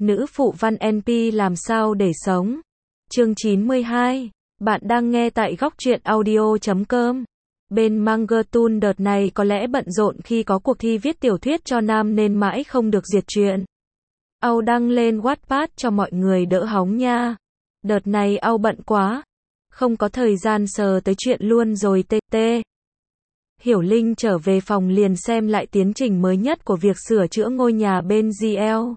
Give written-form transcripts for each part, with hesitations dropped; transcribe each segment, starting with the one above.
Nữ phụ văn NP làm sao để sống. Chương 92. Bạn đang nghe tại góc truyện audio.com. Bên Mangatun đợt này có lẽ bận rộn khi có cuộc thi viết tiểu thuyết cho nam nên mãi không được duyệt truyện. Au đăng lên Wattpad cho mọi người đỡ hóng nha. Đợt này Au bận quá, không có thời gian sờ tới chuyện luôn rồi TT. Hiểu Linh trở về phòng liền xem lại tiến trình mới nhất của việc sửa chữa ngôi nhà bên GL.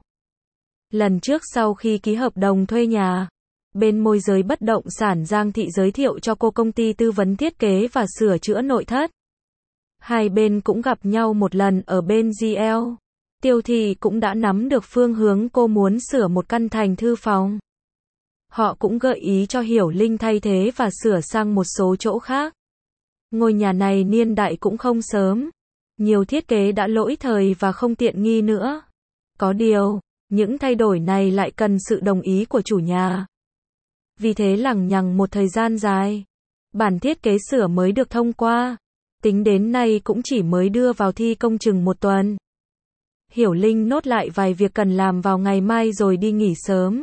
Lần trước sau khi ký hợp đồng thuê nhà, bên môi giới bất động sản Giang Thị giới thiệu cho cô công ty tư vấn thiết kế và sửa chữa nội thất. Hai bên cũng gặp nhau một lần ở bên GL. Tiêu Thị cũng đã nắm được phương hướng cô muốn sửa một căn thành thư phòng. Họ cũng gợi ý cho Hiểu Linh thay thế và sửa sang một số chỗ khác. Ngôi nhà này niên đại cũng không sớm. Nhiều thiết kế đã lỗi thời và không tiện nghi nữa. Có điều, những thay đổi này lại cần sự đồng ý của chủ nhà. Vì thế lằng nhằng một thời gian dài, bản thiết kế sửa mới được thông qua. Tính đến nay cũng chỉ mới đưa vào thi công chừng một tuần. Hiểu Linh nốt lại vài việc cần làm vào ngày mai rồi đi nghỉ sớm.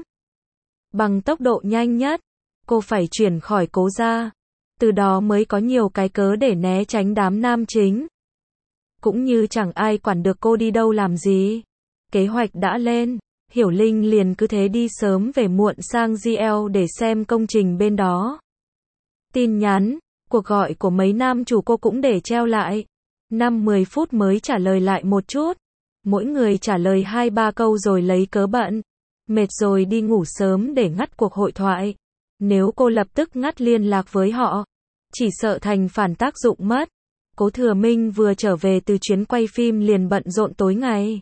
Bằng tốc độ nhanh nhất, cô phải chuyển khỏi Cố gia. Từ đó mới có nhiều cái cớ để né tránh đám nam chính. Cũng như chẳng ai quản được cô đi đâu làm gì. Kế hoạch đã lên, Hiểu Linh liền cứ thế đi sớm về muộn sang GL để xem công trình bên đó. Tin nhắn, cuộc gọi của mấy nam chủ cô cũng để treo lại. 5-10 phút mới trả lời lại một chút. Mỗi người trả lời 2-3 câu rồi lấy cớ bận. Mệt rồi đi ngủ sớm để ngắt cuộc hội thoại. Nếu cô lập tức ngắt liên lạc với họ, chỉ sợ thành phản tác dụng mất. Cố Thừa Minh vừa trở về từ chuyến quay phim liền bận rộn tối ngày.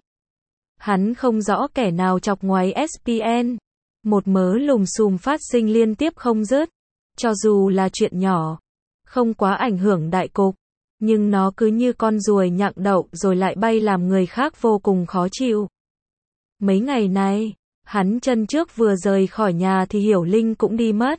Hắn không rõ kẻ nào chọc ngoáy SPN. Một mớ lùm xùm phát sinh liên tiếp không dứt. Cho dù là chuyện nhỏ, không quá ảnh hưởng đại cục, nhưng nó cứ như con ruồi nhặng đậu rồi lại bay làm người khác vô cùng khó chịu. Mấy ngày này, hắn chân trước vừa rời khỏi nhà thì Hiểu Linh cũng đi mất.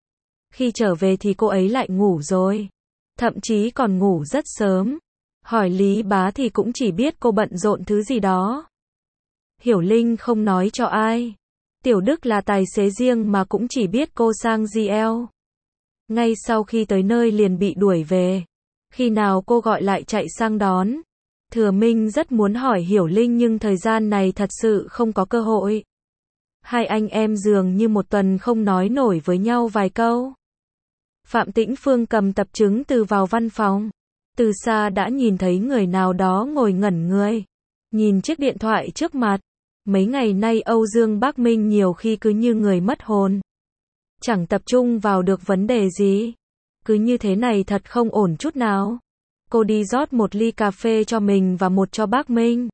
Khi trở về thì cô ấy lại ngủ rồi. Thậm chí còn ngủ rất sớm. Hỏi Lý Bá thì cũng chỉ biết cô bận rộn thứ gì đó. Hiểu Linh không nói cho ai. Tiểu Đức là tài xế riêng mà cũng chỉ biết cô sang GL. Ngay sau khi tới nơi liền bị đuổi về. Khi nào cô gọi lại chạy sang đón. Thừa Minh rất muốn hỏi Hiểu Linh nhưng thời gian này thật sự không có cơ hội. Hai anh em dường như một tuần không nói nổi với nhau vài câu. Phạm Tĩnh Phương cầm tập chứng từ vào văn phòng. Từ xa đã nhìn thấy người nào đó ngồi ngẩn người. Nhìn chiếc điện thoại trước mặt. Mấy ngày nay Âu Dương Bác Minh nhiều khi cứ như người mất hồn. Chẳng tập trung vào được vấn đề gì. Cứ như thế này thật không ổn chút nào. Cô đi rót một ly cà phê cho mình và một cho Bác Minh.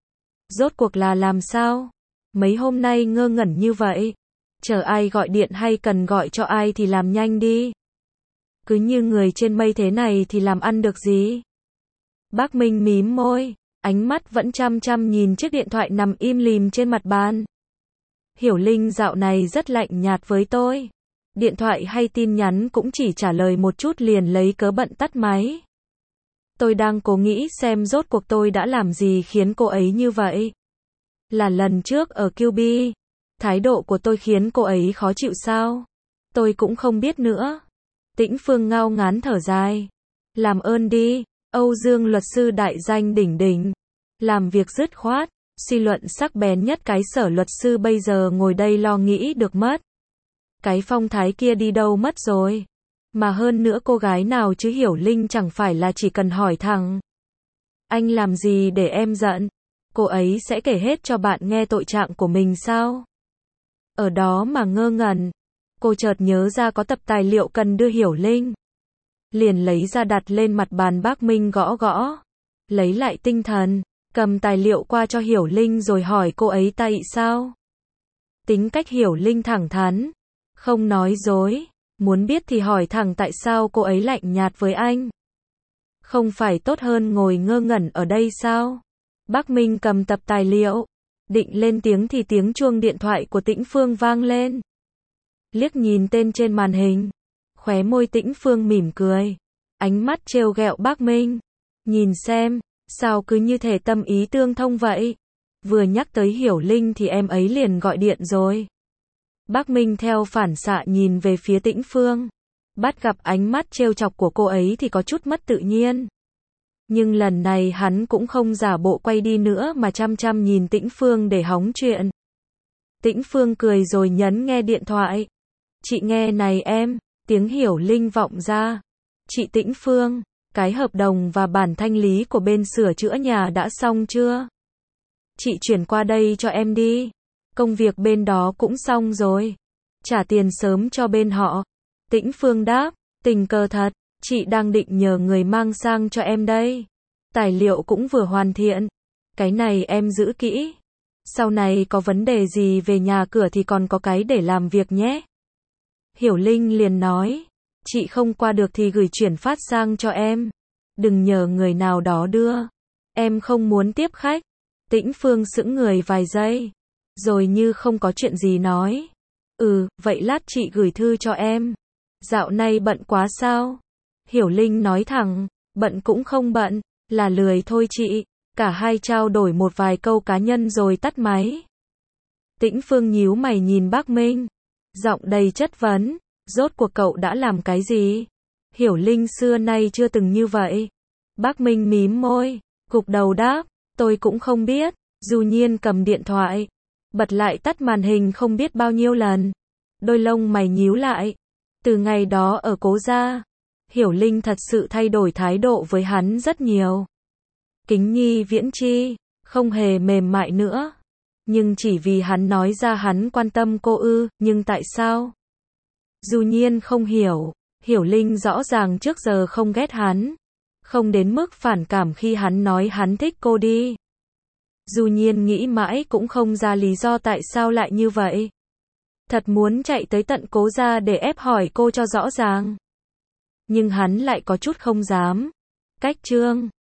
Rốt cuộc là làm sao? Mấy hôm nay ngơ ngẩn như vậy. Chờ ai gọi điện hay cần gọi cho ai thì làm nhanh đi. Cứ như người trên mây thế này thì làm ăn được gì? Bác Minh mím môi, ánh mắt vẫn chăm chăm nhìn chiếc điện thoại nằm im lìm trên mặt bàn. Hiểu Linh dạo này rất lạnh nhạt với tôi. Điện thoại hay tin nhắn cũng chỉ trả lời một chút liền lấy cớ bận tắt máy. Tôi đang cố nghĩ xem rốt cuộc tôi đã làm gì khiến cô ấy như vậy. Là lần trước ở QB, thái độ của tôi khiến cô ấy khó chịu sao? Tôi cũng không biết nữa. Tĩnh Phương ngao ngán thở dài. Làm ơn đi, Âu Dương luật sư đại danh đỉnh đỉnh. Làm việc dứt khoát, suy luận sắc bén nhất cái sở luật sư bây giờ ngồi đây lo nghĩ được mất. Cái phong thái kia đi đâu mất rồi. Mà hơn nữa cô gái nào chứ Hiểu Linh chẳng phải là chỉ cần hỏi thẳng. Anh làm gì để em giận? Cô ấy sẽ kể hết cho bạn nghe tội trạng của mình sao? Ở đó mà ngơ ngẩn. Cô chợt nhớ ra có tập tài liệu cần đưa Hiểu Linh. Liền lấy ra đặt lên mặt bàn Bác Minh gõ gõ. Lấy lại tinh thần, cầm tài liệu qua cho Hiểu Linh rồi hỏi cô ấy tại sao. Tính cách Hiểu Linh thẳng thắn. Không nói dối. Muốn biết thì hỏi thẳng tại sao cô ấy lạnh nhạt với anh. Không phải tốt hơn ngồi ngơ ngẩn ở đây sao? Bác Minh cầm tập tài liệu. Định lên tiếng thì tiếng chuông điện thoại của Tĩnh Phương vang lên. Liếc nhìn tên trên màn hình. Khóe môi Tĩnh Phương mỉm cười. Ánh mắt trêu ghẹo Bác Minh. Nhìn xem, sao cứ như thể tâm ý tương thông vậy? Vừa nhắc tới Hiểu Linh thì em ấy liền gọi điện rồi. Bác Minh theo phản xạ nhìn về phía Tĩnh Phương. Bắt gặp ánh mắt trêu chọc của cô ấy thì có chút mất tự nhiên. Nhưng lần này hắn cũng không giả bộ quay đi nữa mà chăm chăm nhìn Tĩnh Phương để hóng chuyện. Tĩnh Phương cười rồi nhấn nghe điện thoại. Chị nghe này em, tiếng Hiểu Linh vọng ra. Chị Tĩnh Phương, cái hợp đồng và bản thanh lý của bên sửa chữa nhà đã xong chưa? Chị chuyển qua đây cho em đi. Công việc bên đó cũng xong rồi. Trả tiền sớm cho bên họ. Tĩnh Phương đáp, tình cờ thật, chị đang định nhờ người mang sang cho em đây. Tài liệu cũng vừa hoàn thiện. Cái này em giữ kỹ. Sau này có vấn đề gì về nhà cửa thì còn có cái để làm việc nhé. Hiểu Linh liền nói, chị không qua được thì gửi chuyển phát sang cho em. Đừng nhờ người nào đó đưa. Em không muốn tiếp khách. Tĩnh Phương sững người vài giây. Rồi như không có chuyện gì nói. Vậy lát chị gửi thư cho em. Dạo này bận quá sao? Hiểu Linh nói thẳng, bận cũng không bận, là lười thôi chị. Cả hai trao đổi một vài câu cá nhân rồi tắt máy. Tĩnh Phương nhíu mày nhìn bác Minh. Giọng đầy chất vấn, rốt cuộc cậu đã làm cái gì? Hiểu Linh xưa nay chưa từng như vậy. Bác Minh mím môi, gục đầu đáp, tôi cũng không biết. Du Nhiên cầm điện thoại, bật lại tắt màn hình không biết bao nhiêu lần. Đôi lông mày nhíu lại. Từ ngày đó ở Cố gia, Hiểu Linh thật sự thay đổi thái độ với hắn rất nhiều. Kính nhi viễn chi, không hề mềm mại nữa. Nhưng chỉ vì hắn nói ra hắn quan tâm cô nhưng tại sao? Du Nhiên không hiểu, Hiểu Linh rõ ràng trước giờ không ghét hắn. Không đến mức phản cảm khi hắn nói hắn thích cô đi. Du Nhiên nghĩ mãi cũng không ra lý do tại sao lại như vậy. Thật muốn chạy tới tận Cố gia để ép hỏi cô cho rõ ràng. Nhưng hắn lại có chút không dám. Cách chương